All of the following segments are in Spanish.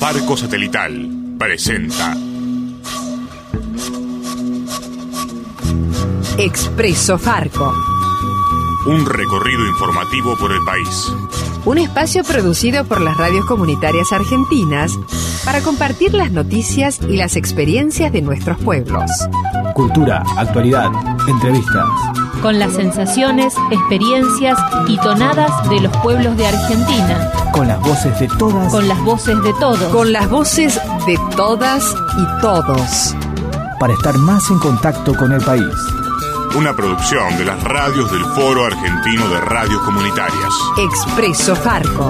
Farco Satelital presenta Expreso Farco. Un recorrido informativo por el país. Un espacio producido por las radios comunitarias argentinas para compartir las noticias y las experiencias de nuestros pueblos. Cultura, actualidad, entrevistas. Con las sensaciones, experiencias y tonadas de los pueblos de Argentina. Con las voces de todas. Con las voces de todos. Con las voces de todas y todos. Para estar más en contacto con el país. Una producción de las radios del Foro Argentino de Radios Comunitarias. Expreso Farco.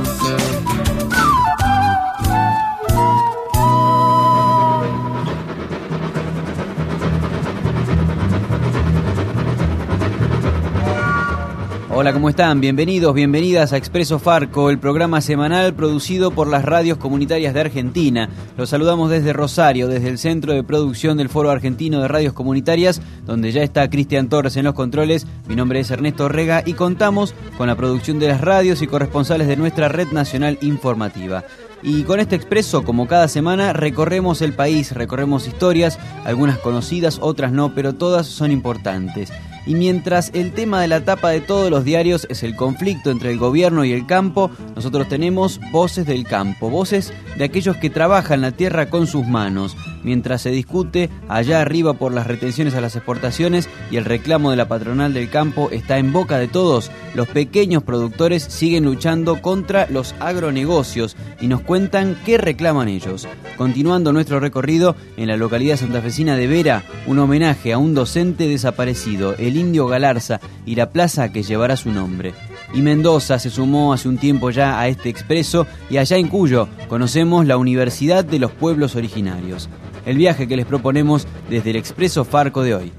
Hola, ¿cómo están? Bienvenidos, bienvenidas a Expreso Farco, el programa semanal producido por las radios comunitarias de Argentina. Los saludamos desde Rosario, desde el Centro de Producción del Foro Argentino de Radios Comunitarias, donde ya está Cristian Torres en los controles. Mi nombre es Ernesto Rega y contamos con la producción de las radios y corresponsales de nuestra red nacional informativa. Y con este expreso, como cada semana, recorremos el país, recorremos historias, algunas conocidas, otras no, pero todas son importantes. Y mientras el tema de la tapa de todos los diarios es el conflicto entre el gobierno y el campo, nosotros tenemos voces del campo, voces de aquellos que trabajan la tierra con sus manos. Mientras se discute allá arriba por las retenciones a las exportaciones y el reclamo de la patronal del campo está en boca de todos, los pequeños productores siguen luchando contra los agronegocios y nos cuentan qué reclaman ellos. Continuando nuestro recorrido en la localidad santafesina de Vera, un homenaje a un docente desaparecido, el Indio Galarza, y la plaza que llevará su nombre. Y Mendoza se sumó hace un tiempo ya a este expreso y allá en Cuyo conocemos la Universidad de los Pueblos Originarios. El viaje que les proponemos desde el Expreso Farco de hoy.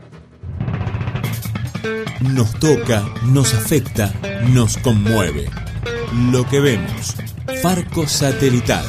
Nos toca, nos afecta, nos conmueve. Lo que vemos. Farco Satelital.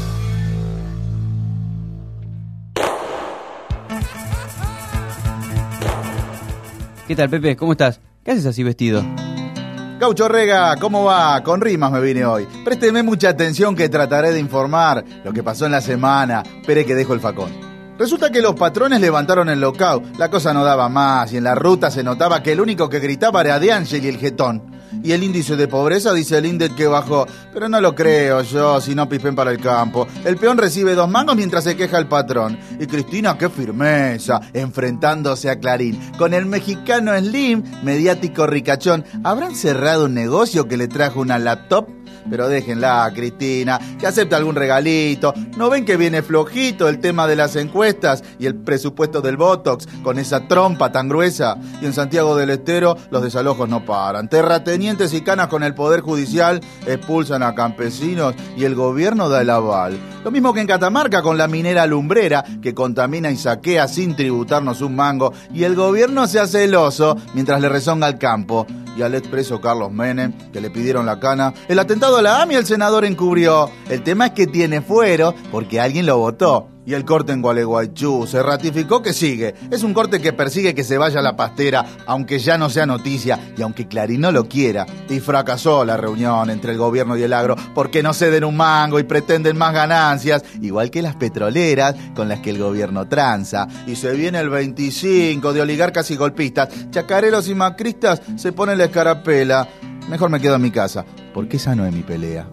¿Qué tal, Pepe? ¿Cómo estás? ¿Qué haces así vestido? Gaucho Rega, ¿cómo va? Con rimas me vine hoy. Présteme mucha atención que trataré de informar lo que pasó en la semana. Espere que dejo el facón. Resulta que los patrones levantaron el lockout. La cosa no daba más y en la ruta se notaba que el único que gritaba era De Ángel y el jetón. Y el índice de pobreza dice el INDEC que bajó. Pero no lo creo yo, si no pispen para el campo. El peón recibe 2 mangos mientras se queja el patrón. Y Cristina, qué firmeza, enfrentándose a Clarín. Con el mexicano Slim, mediático ricachón. ¿Habrán cerrado un negocio que le trajo una laptop? Pero déjenla, Cristina, que acepta algún regalito. ¿No ven que viene flojito el tema de las encuestas y el presupuesto del Botox con esa trompa tan gruesa? Y en Santiago del Estero los desalojos no paran. Terratenientes y canas con el Poder Judicial expulsan a campesinos y el gobierno da el aval. Lo mismo que en Catamarca con la minera Lumbrera, que contamina y saquea sin tributarnos un mango, y el gobierno se hace celoso mientras le rezonga al campo. Y al expreso Carlos Menem, que le pidieron la cana. El atentado a la AMI el senador encubrió. El tema es que tiene fuero porque alguien lo votó. Y el corte en Gualeguaychú se ratificó que sigue. Es un corte que persigue que se vaya a la pastera, aunque ya no sea noticia y aunque Clarín no lo quiera. Y fracasó la reunión entre el gobierno y el agro porque no ceden un mango y pretenden más ganancias, igual que las petroleras con las que el gobierno tranza. Y se viene el 25 de oligarcas y golpistas. Chacareros y macristas se ponen la escarapela. Mejor me quedo en mi casa, porque esa no es mi pelea.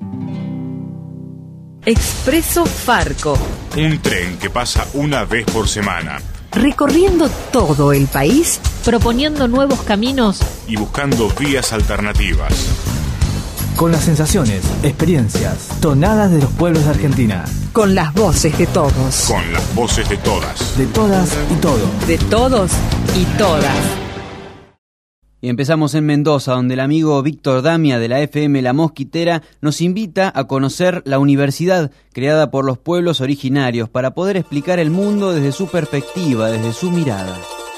Expreso Farco. Un tren que pasa una vez por semana. Recorriendo todo el país, proponiendo nuevos caminos y buscando vías alternativas. Con las sensaciones, experiencias, tonadas de los pueblos de Argentina. Con las voces de todos. Con las voces de todas. De todas y todos. De todos y todas. Y empezamos en Mendoza, donde el amigo Víctor Damia de la FM La Mosquitera nos invita a conocer la universidad creada por los pueblos originarios para poder explicar el mundo desde su perspectiva, desde su mirada.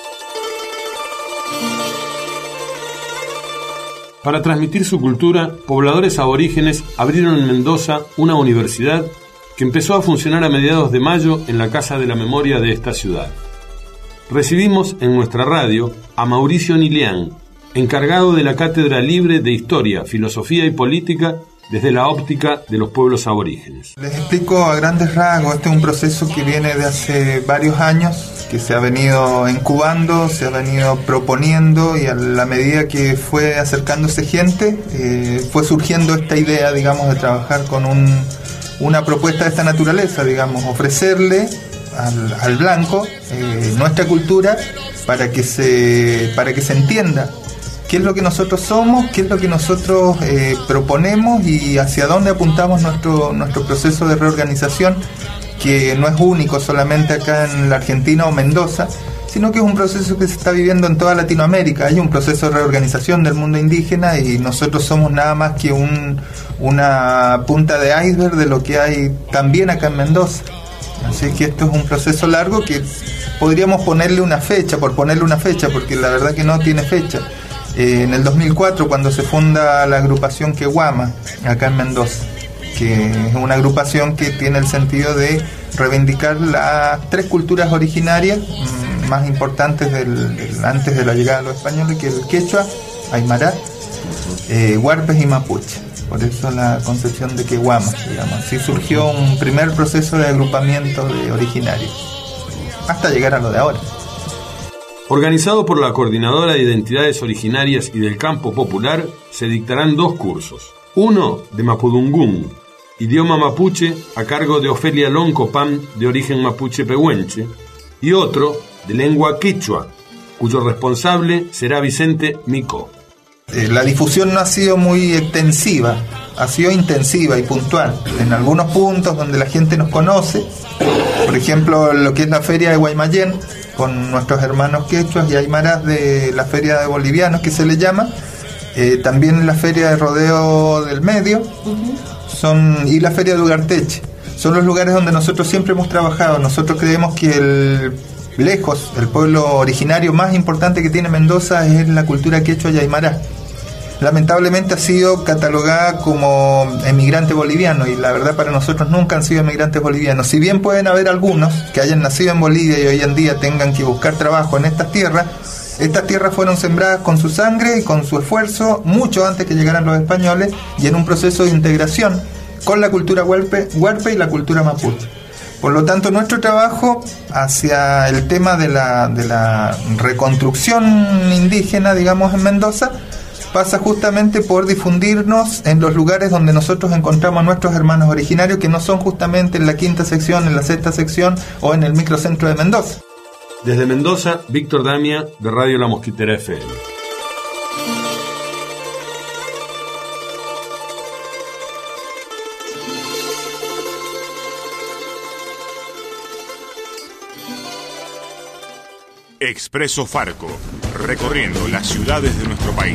Para transmitir su cultura, pobladores aborígenes abrieron en Mendoza una universidad que empezó a funcionar a mediados de mayo en la Casa de la Memoria de esta ciudad. Recibimos en nuestra radio a Mauricio Nilián, encargado de la Cátedra Libre de Historia, Filosofía y Política desde la óptica de los pueblos aborígenes. Les explico a grandes rasgos. Este es un proceso que viene de hace varios años, que se ha venido incubando, se ha venido proponiendo, y a la medida que fue acercándose gente, fue surgiendo esta idea, digamos, de trabajar con una propuesta de esta naturaleza, digamos, ofrecerle al blanco nuestra cultura para que se entienda qué es lo que nosotros somos, qué es lo que nosotros proponemos y hacia dónde apuntamos nuestro proceso de reorganización, que no es único solamente acá en la Argentina o Mendoza, sino que es un proceso que se está viviendo en toda Latinoamérica. Hay un proceso de reorganización del mundo indígena y nosotros somos nada más que una punta de iceberg de lo que hay también acá en Mendoza. Así que esto es un proceso largo que podríamos ponerle una fecha, porque la verdad que no tiene fecha. En el 2004, cuando se funda la agrupación Quehuama, acá en Mendoza, que es una agrupación que tiene el sentido de reivindicar las 3 culturas originarias más importantes antes de la llegada de los españoles, que es el quechua, aymara, huarpes y mapuche. Por eso la concepción de Quehuama, digamos. Así surgió un primer proceso de agrupamiento de originarios, hasta llegar a lo de ahora. Organizado por la Coordinadora de Identidades Originarias y del Campo Popular, se dictarán 2 cursos. Uno de Mapudungún, idioma mapuche, a cargo de Ofelia Loncopam, de origen mapuche pehuenche, y otro de lengua quechua, cuyo responsable será Vicente Micó. La difusión no ha sido muy extensiva, ha sido intensiva y puntual. En algunos puntos donde la gente nos conoce, por ejemplo, lo que es la feria de Guaymallén, con nuestros hermanos quechuas y aymaras de la feria de bolivianos, que se le llama, también la feria de rodeo del medio, y la feria de Ugarteche. Son los lugares donde nosotros siempre hemos trabajado. Nosotros creemos que el pueblo originario más importante que tiene Mendoza es la cultura quechua y aymara. Lamentablemente ha sido catalogada como emigrante boliviano, y la verdad para nosotros nunca han sido emigrantes bolivianos. Si bien pueden haber algunos que hayan nacido en Bolivia y hoy en día tengan que buscar trabajo en estas tierras fueron sembradas con su sangre y con su esfuerzo mucho antes que llegaran los españoles, y en un proceso de integración con la cultura huarpe y la cultura mapuche. Por lo tanto, nuestro trabajo hacia el tema de la reconstrucción indígena, digamos, en Mendoza, pasa justamente por difundirnos en los lugares donde nosotros encontramos a nuestros hermanos originarios, que no son justamente en la 5ª sección, en la 6ª sección o en el microcentro de Mendoza. Desde Mendoza, Víctor Damia, de Radio La Mosquitera FM. Expreso Farco, recorriendo las ciudades de nuestro país.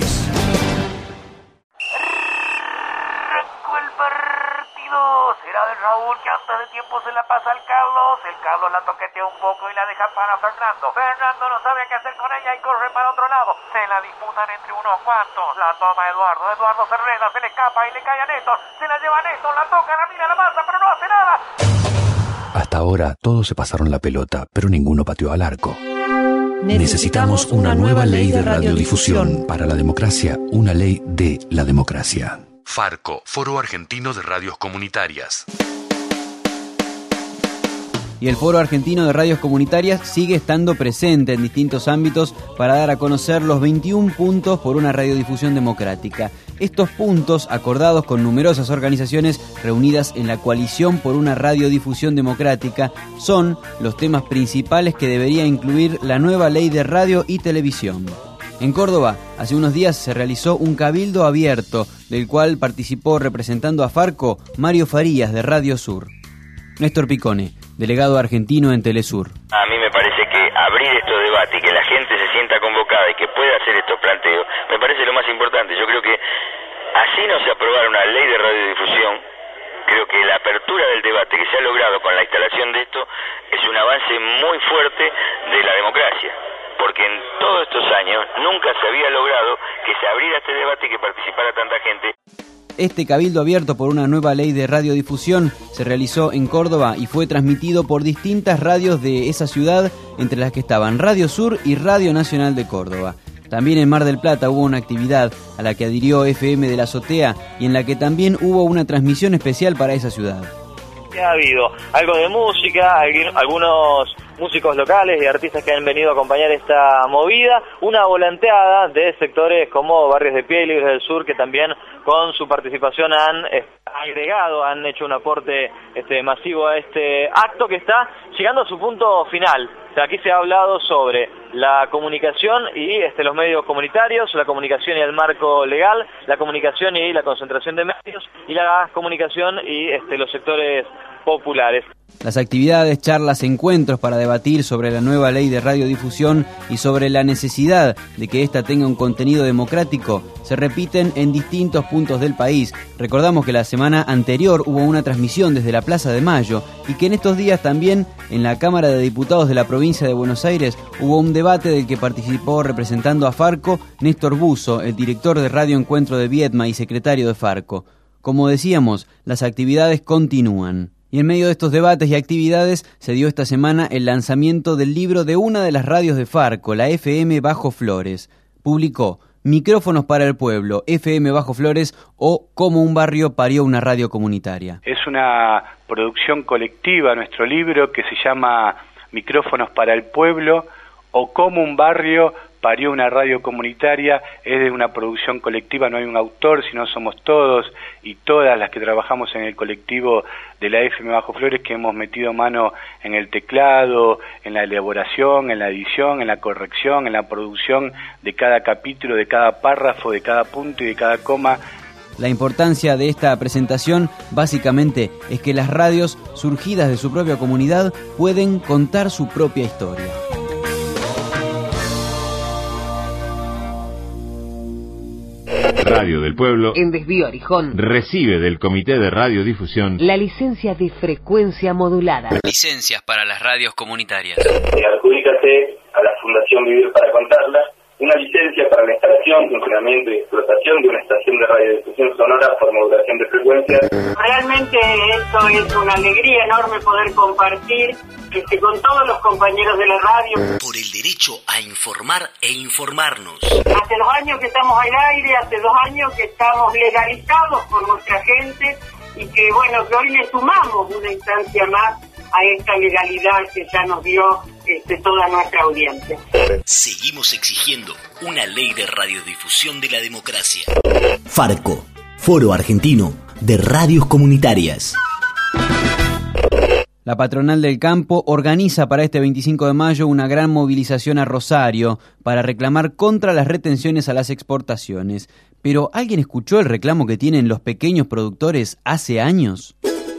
Arrancó el partido. Será de Raúl, que antes de tiempo se la pasa al Carlos. El Carlos la toquetea un poco y la deja para Fernando. Fernando no sabe qué hacer con ella y corre para otro lado. Se la disputan entre unos cuantos. La toma Eduardo. Eduardo se enreda, se le escapa y le cae a Néstor. Se la lleva a Néstor, la toca, la mira, la pasa, pero no hace nada. Hasta ahora todos se pasaron la pelota, pero ninguno pateó al arco. Necesitamos una nueva ley de radiodifusión. Para la democracia, una ley de la democracia. Farco, Foro Argentino de Radios Comunitarias. Y el Foro Argentino de Radios Comunitarias sigue estando presente en distintos ámbitos para dar a conocer los 21 puntos por una radiodifusión democrática. Estos puntos, acordados con numerosas organizaciones reunidas en la Coalición por una Radiodifusión Democrática, son los temas principales que debería incluir la nueva ley de radio y televisión. En Córdoba, hace unos días se realizó un cabildo abierto, del cual participó representando a Farco Mario Farías de Radio Sur. Néstor Picone, delegado argentino en Telesur. A mí me parece que abrir estos debates y que la gente se sienta convocada y que pueda hacer estos planteos, me parece lo más importante. Yo creo que así no se aprobara una ley de radiodifusión. Creo que la apertura del debate que se ha logrado con la instalación de esto es un avance muy fuerte de la democracia, porque en todos estos años nunca se había logrado que se abriera este debate y que participara tanta gente. Este cabildo abierto por una nueva ley de radiodifusión se realizó en Córdoba y fue transmitido por distintas radios de esa ciudad, entre las que estaban Radio Sur y Radio Nacional de Córdoba. También en Mar del Plata hubo una actividad a la que adhirió FM de la Azotea y en la que también hubo una transmisión especial para esa ciudad. Ha habido algo de música, algunos músicos locales y artistas que han venido a acompañar esta movida, una volanteada de sectores como Barrios de Pie y Libres del Sur, que también con su participación han agregado, han hecho un aporte masivo a este acto que está llegando a su punto final. O sea, aquí se ha hablado sobre la comunicación y los medios comunitarios, la comunicación y el marco legal, la comunicación y la concentración de medios, y la comunicación y los sectores populares. Las actividades, charlas, encuentros para debatir sobre la nueva ley de radiodifusión y sobre la necesidad de que ésta tenga un contenido democrático se repiten en distintos puntos del país. Recordamos que la semana anterior hubo una transmisión desde la Plaza de Mayo y que en estos días también en la Cámara de Diputados de la provincia de Buenos Aires hubo un debate del que participó representando a Farco Néstor Buzo, el director de Radio Encuentro de Viedma y secretario de Farco. Como decíamos, las actividades continúan. Y en medio de estos debates y actividades se dio esta semana el lanzamiento del libro de una de las radios de Farco, la FM Bajo Flores. Publicó Micrófonos para el Pueblo, FM Bajo Flores o Cómo un barrio parió una radio comunitaria. Es una producción colectiva nuestro libro que se llama Micrófonos para el Pueblo o Cómo un barrio parió una radio comunitaria. Es de una producción colectiva, no hay un autor, sino somos todos y todas las que trabajamos en el colectivo de la FM Bajo Flores, que hemos metido mano en el teclado, en la elaboración, en la edición, en la corrección, en la producción de cada capítulo, de cada párrafo, de cada punto y de cada coma. La importancia de esta presentación básicamente es que las radios surgidas de su propia comunidad pueden contar su propia historia. Radio del Pueblo, en Desvío Arijón, recibe del Comité de Radiodifusión la licencia de frecuencia modulada. Licencias para las radios comunitarias. Adjudícase a la Fundación Vivir para Contarla una licencia para la instalación, funcionamiento y explotación de una estación de radiodifusión sonora por modulación de frecuencias. Realmente esto es una alegría enorme poder compartir con todos los compañeros de la radio. Por el derecho a informar e informarnos. Hace 2 años que estamos al aire, hace 2 años que estamos legalizados por nuestra gente y que que hoy le sumamos una instancia más a esta legalidad que ya nos dio toda nuestra audiencia. Seguimos exigiendo una ley de radiodifusión de la democracia. Farco, Foro Argentino de Radios Comunitarias. La Patronal del Campo organiza para este 25 de mayo una gran movilización a Rosario para reclamar contra las retenciones a las exportaciones. Pero ¿alguien escuchó el reclamo que tienen los pequeños productores hace años?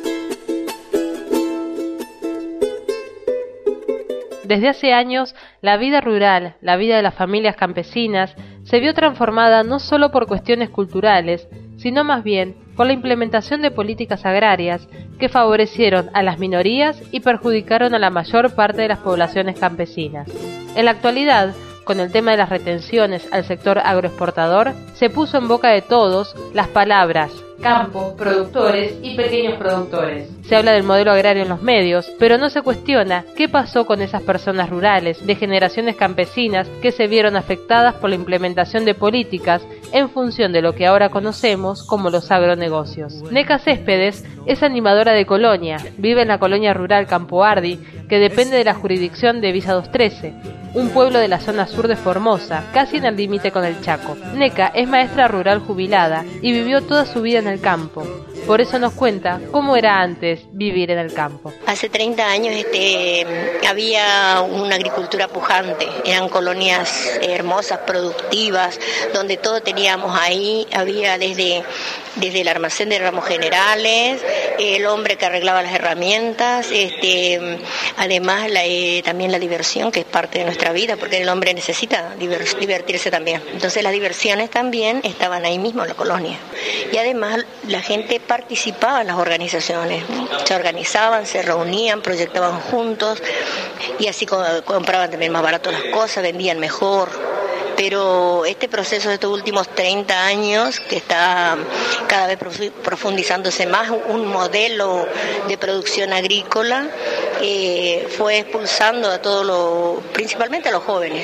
Desde hace años, la vida rural, la vida de las familias campesinas, se vio transformada no solo por cuestiones culturales, sino más bien por la implementación de políticas agrarias que favorecieron a las minorías y perjudicaron a la mayor parte de las poblaciones campesinas. En la actualidad, con el tema de las retenciones al sector agroexportador, se puso en boca de todos las palabras campo, productores y pequeños productores. Se habla del modelo agrario en los medios, pero no se cuestiona qué pasó con esas personas rurales, de generaciones campesinas que se vieron afectadas por la implementación de políticas en función de lo que ahora conocemos como los agronegocios. Neca Céspedes es animadora de Colonia, vive en la colonia rural Campo Ardi, que depende de la jurisdicción de Villa 213, un pueblo de la zona sur de Formosa, casi en el límite con el Chaco. Neca es maestra rural jubilada y vivió toda su vida en el campo. Por eso nos cuenta cómo era antes vivir en el campo. Hace 30 años había una agricultura pujante, eran colonias hermosas, productivas, donde todo teníamos ahí, había desde el almacén de ramos generales, el hombre que arreglaba las herramientas, además también la diversión, que es parte de nuestra vida, porque el hombre necesita divertirse también. Entonces las diversiones también estaban ahí mismo en la colonia. Y además la gente participaba en las organizaciones, se organizaban, se reunían, proyectaban juntos y así compraban también más barato las cosas, vendían mejor. Pero este proceso de estos últimos 30 años, que está cada vez profundizándose más, un modelo de producción agrícola, fue expulsando a principalmente a los jóvenes.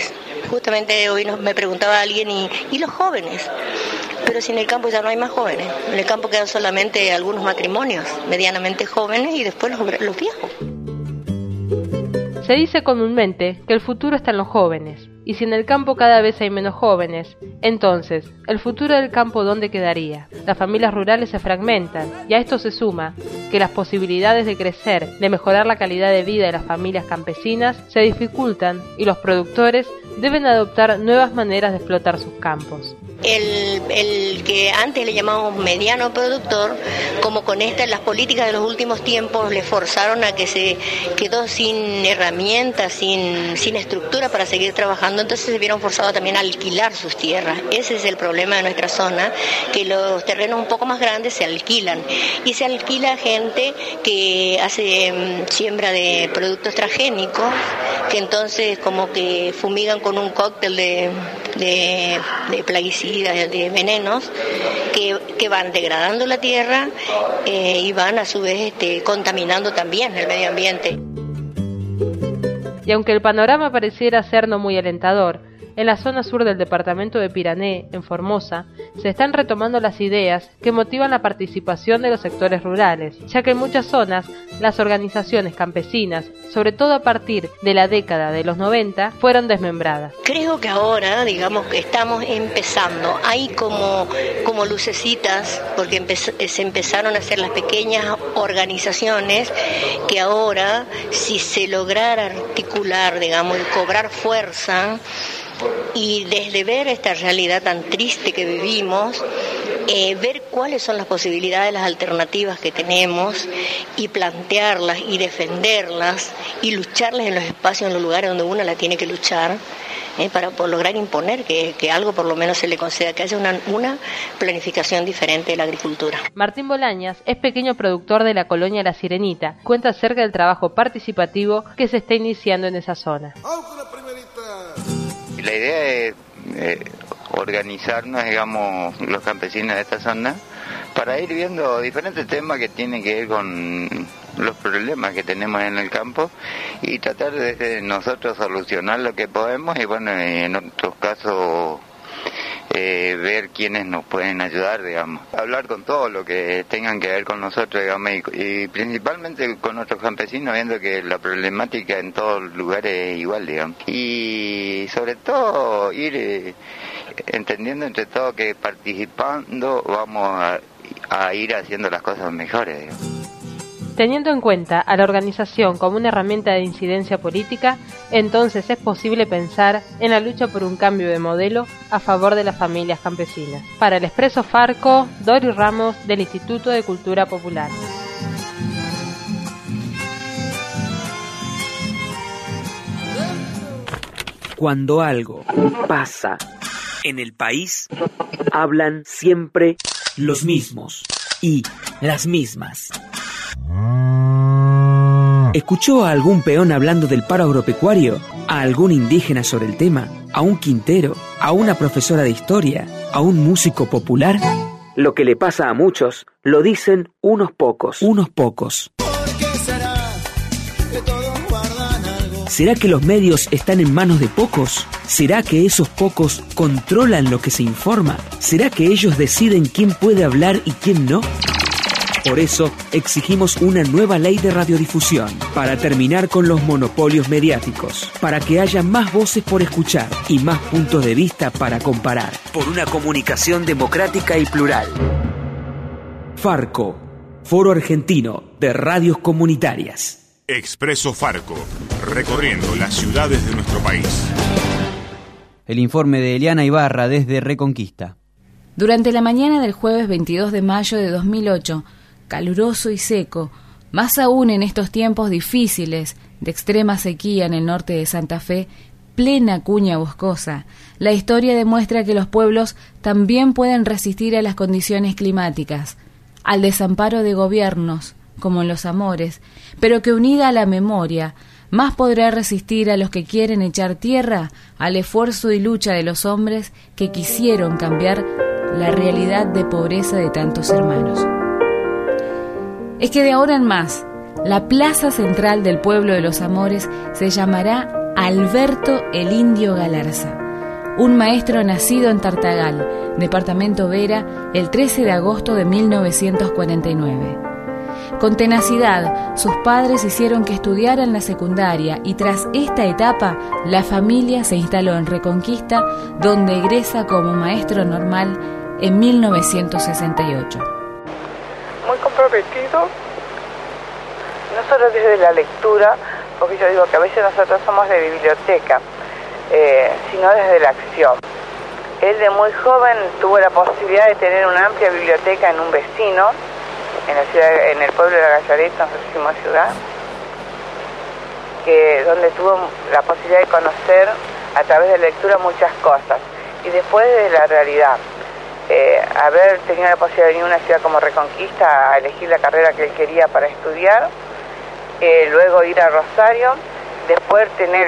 Justamente hoy me preguntaba alguien, ¿y los jóvenes? Pero si en el campo ya no hay más jóvenes, en el campo quedan solamente algunos matrimonios medianamente jóvenes y después los viejos. Se dice comúnmente que el futuro está en los jóvenes, y si en el campo cada vez hay menos jóvenes, entonces, ¿el futuro del campo dónde quedaría? Las familias rurales se fragmentan, y a esto se suma que las posibilidades de crecer, de mejorar la calidad de vida de las familias campesinas, se dificultan y los productores deben adoptar nuevas maneras de explotar sus campos. El que antes le llamábamos mediano productor, como con las políticas de los últimos tiempos le forzaron a que se quedó sin herramientas, sin estructura para seguir trabajando, entonces se vieron forzados también a alquilar sus tierras. Ese es el problema de nuestra zona, que los terrenos un poco más grandes se alquilan, y se alquila gente que hace siembra de productos transgénicos, que entonces como que fumigan con un cóctel de plaguicidas, de venenos, que van degradando la tierra y van a su vez contaminando también el medio ambiente. Y aunque el panorama pareciera ser no muy alentador, en la zona sur del departamento de Pirané, en Formosa, se están retomando las ideas que motivan la participación de los sectores rurales, ya que en muchas zonas las organizaciones campesinas, sobre todo a partir de la década de los 90, fueron desmembradas. Creo que ahora, digamos, que estamos empezando, hay como lucecitas, porque se empezaron a hacer las pequeñas organizaciones que ahora, si se lograra articular, digamos, y cobrar fuerza, y desde ver esta realidad tan triste que vivimos, ver cuáles son las posibilidades, las alternativas que tenemos y plantearlas y defenderlas y lucharlas en los espacios, en los lugares donde uno la tiene que luchar, para lograr imponer que algo por lo menos se le conceda, que haya una planificación diferente de la agricultura. Martín Bolañas es pequeño productor de la colonia La Sirenita, cuenta acerca del trabajo participativo que se está iniciando en esa zona. La idea es organizarnos, digamos, los campesinos de esta zona para ir viendo diferentes temas que tienen que ver con los problemas que tenemos en el campo y tratar de nosotros solucionar lo que podemos y bueno, en otros casos ver quiénes nos pueden ayudar, digamos. Hablar con todo lo que tengan que ver con nosotros, digamos, y principalmente con nuestros campesinos, viendo que la problemática en todos los lugares es igual, digamos. Y sobre todo ir entendiendo entre todos que participando vamos a ir haciendo las cosas mejores, digamos. Teniendo en cuenta a la organización como una herramienta de incidencia política, entonces es posible pensar en la lucha por un cambio de modelo a favor de las familias campesinas. Para el Expreso Farco, Dori Ramos, del Instituto de Cultura Popular. Cuando algo pasa en el país, hablan siempre los mismos y las mismas. ¿Escuchó a algún peón hablando del paro agropecuario? ¿A algún indígena sobre el tema? ¿A un quintero? ¿A una profesora de historia? ¿A un músico popular? Lo que le pasa a muchos, lo dicen unos pocos. Unos pocos. ¿Será que los medios están en manos de pocos? ¿Será que esos pocos controlan lo que se informa? ¿Será que ellos deciden quién puede hablar y quién no? Por eso exigimos una nueva ley de radiodifusión, para terminar con los monopolios mediáticos, para que haya más voces por escuchar y más puntos de vista para comparar, por una comunicación democrática y plural. Farco, Foro Argentino de Radios Comunitarias. Expreso Farco, recorriendo las ciudades de nuestro país. El informe de Eliana Ibarra desde Reconquista. Durante la mañana del jueves 22 de mayo de 2008, caluroso y seco, más aún en estos tiempos difíciles de extrema sequía en el norte de Santa Fe, plena cuña boscosa, la historia demuestra que los pueblos también pueden resistir a las condiciones climáticas, al desamparo de gobiernos, como en los amores, pero que unida a la memoria, más podrá resistir a los que quieren echar tierra al esfuerzo y lucha de los hombres que quisieron cambiar la realidad de pobreza de tantos hermanos. Es que de ahora en más, la plaza central del pueblo de los Amores se llamará Alberto el Indio Galarza, un maestro nacido en Tartagal, departamento Vera, el 13 de agosto de 1949. Con tenacidad, sus padres hicieron que estudiara en la secundaria y tras esta etapa, la familia se instaló en Reconquista, donde egresa como maestro normal en 1968. Muy comprometido, no solo desde la lectura, porque yo digo que a veces nosotros somos de biblioteca, sino desde la acción. Él de muy joven tuvo la posibilidad de tener una amplia biblioteca en un vecino, en la ciudad, en el pueblo de La Gallareta, nosotros hicimos ciudad, donde tuvo la posibilidad de conocer a través de lectura muchas cosas. Y después de la realidad, haber tenido la posibilidad de venir a una ciudad como Reconquista a elegir la carrera que él quería para estudiar, luego ir a Rosario, después tener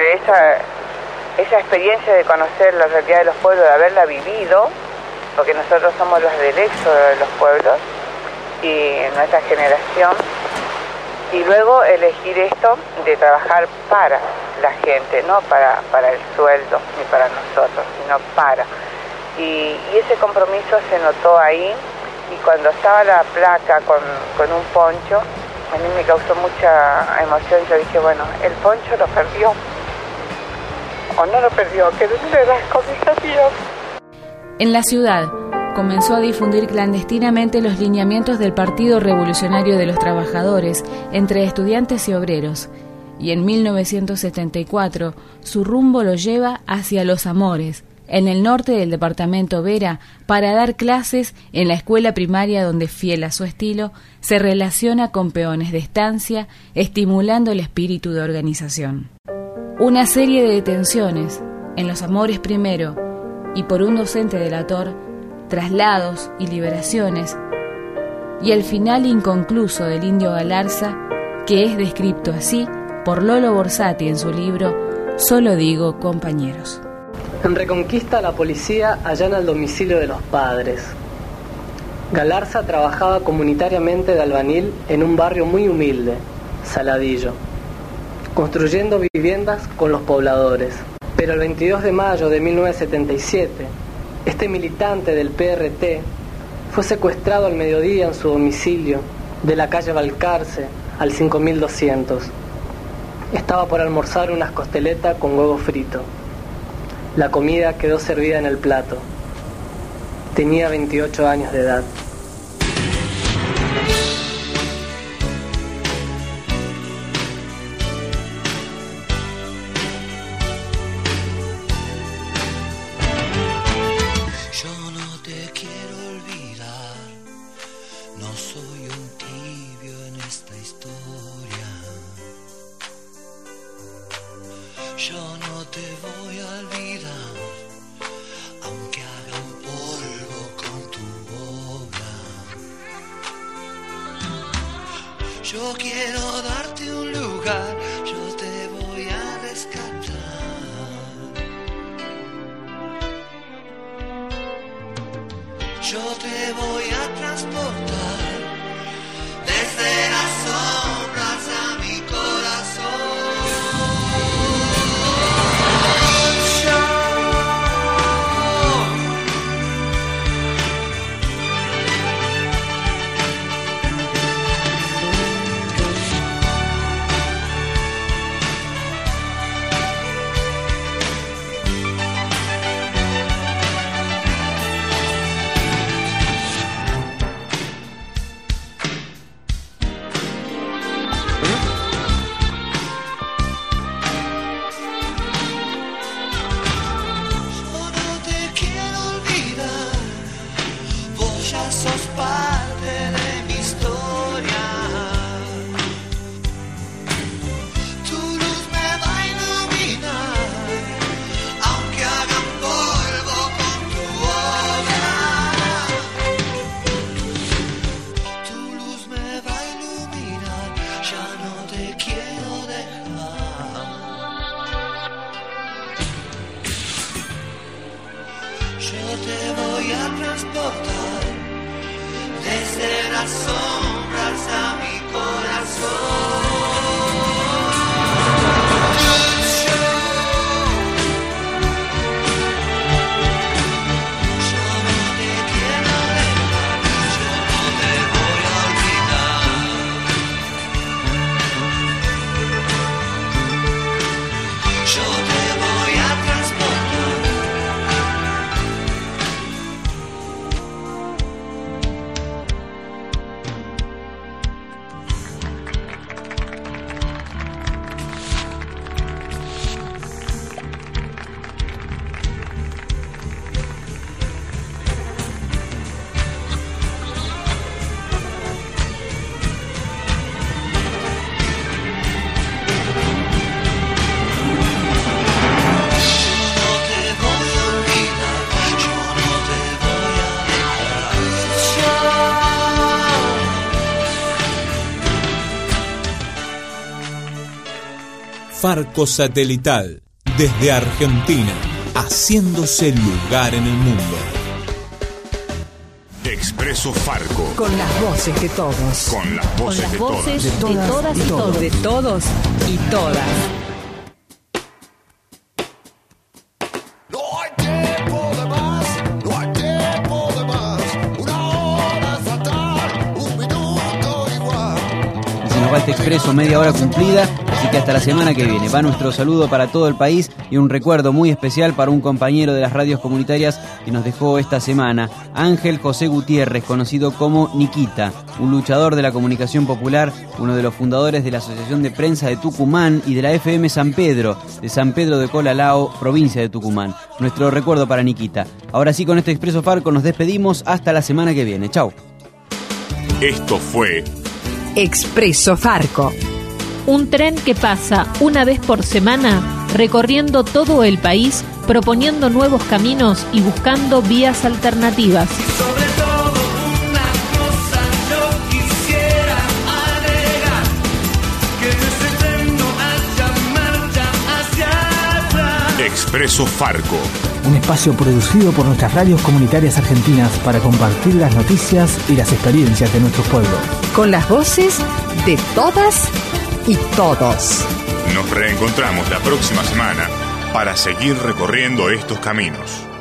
esa experiencia de conocer la realidad de los pueblos, de haberla vivido, porque nosotros somos los del éxodo de los pueblos y nuestra generación, y luego elegir esto de trabajar para la gente, no para el sueldo ni para nosotros, sino para. Y ese compromiso se notó ahí, y cuando estaba la placa con un poncho, a mí me causó mucha emoción. Yo dije, bueno, el poncho lo perdió, o no lo perdió, que dentro de las comisarías. En la ciudad, comenzó a difundir clandestinamente los lineamientos del Partido Revolucionario de los Trabajadores entre estudiantes y obreros, y en 1974 su rumbo lo lleva hacia Los Amores, en el norte del departamento Vera, para dar clases en la escuela primaria donde, fiel a su estilo, se relaciona con peones de estancia, estimulando el espíritu de organización. Una serie de detenciones, en Los Amores primero, y por un docente delator, traslados y liberaciones, y el final inconcluso del Indio Galarza, que es descrito así por Lolo Borsati en su libro Solo digo compañeros. En Reconquista, la policía allana el domicilio de los padres. Galarza trabajaba comunitariamente de albañil en un barrio muy humilde, Saladillo, construyendo viviendas con los pobladores. Pero el 22 de mayo de 1977, este militante del PRT fue secuestrado al mediodía en su domicilio de la calle Balcarce, al 5200. Estaba por almorzar unas costeletas con huevo frito. La comida quedó servida en el plato. Tenía 28 años de edad. Yo quiero darte un lugar, yo te voy a rescatar. Yo te voy a transportar desde las sombras a mi corazón. Desde las sombras a mi corazón. Farco Satelital, desde Argentina, haciéndose lugar en el mundo. Expreso Farco. Con las voces de todos. Con las voces de todos. De todas y todos. De todos y todas. Este Expreso, media hora cumplida, así que hasta la semana que viene. Va nuestro saludo para todo el país y un recuerdo muy especial para un compañero de las radios comunitarias que nos dejó esta semana, Ángel José Gutiérrez, conocido como Nikita, un luchador de la comunicación popular, uno de los fundadores de la Asociación de Prensa de Tucumán y de la FM San Pedro, de San Pedro de Colalao, provincia de Tucumán. Nuestro recuerdo para Nikita. Ahora sí, con este Expreso Farco nos despedimos hasta la semana que viene. Chau. Esto fue Expreso Farco. Un tren que pasa una vez por semana recorriendo todo el país, proponiendo nuevos caminos y buscando vías alternativas. Sobre todo una cosa yo quisiera agregar, que en ese tren no haya marcha hacia atrás. Expreso Farco. Un espacio producido por nuestras radios comunitarias argentinas para compartir las noticias y las experiencias de nuestros pueblos. Con las voces de todas y todos. Nos reencontramos la próxima semana para seguir recorriendo estos caminos.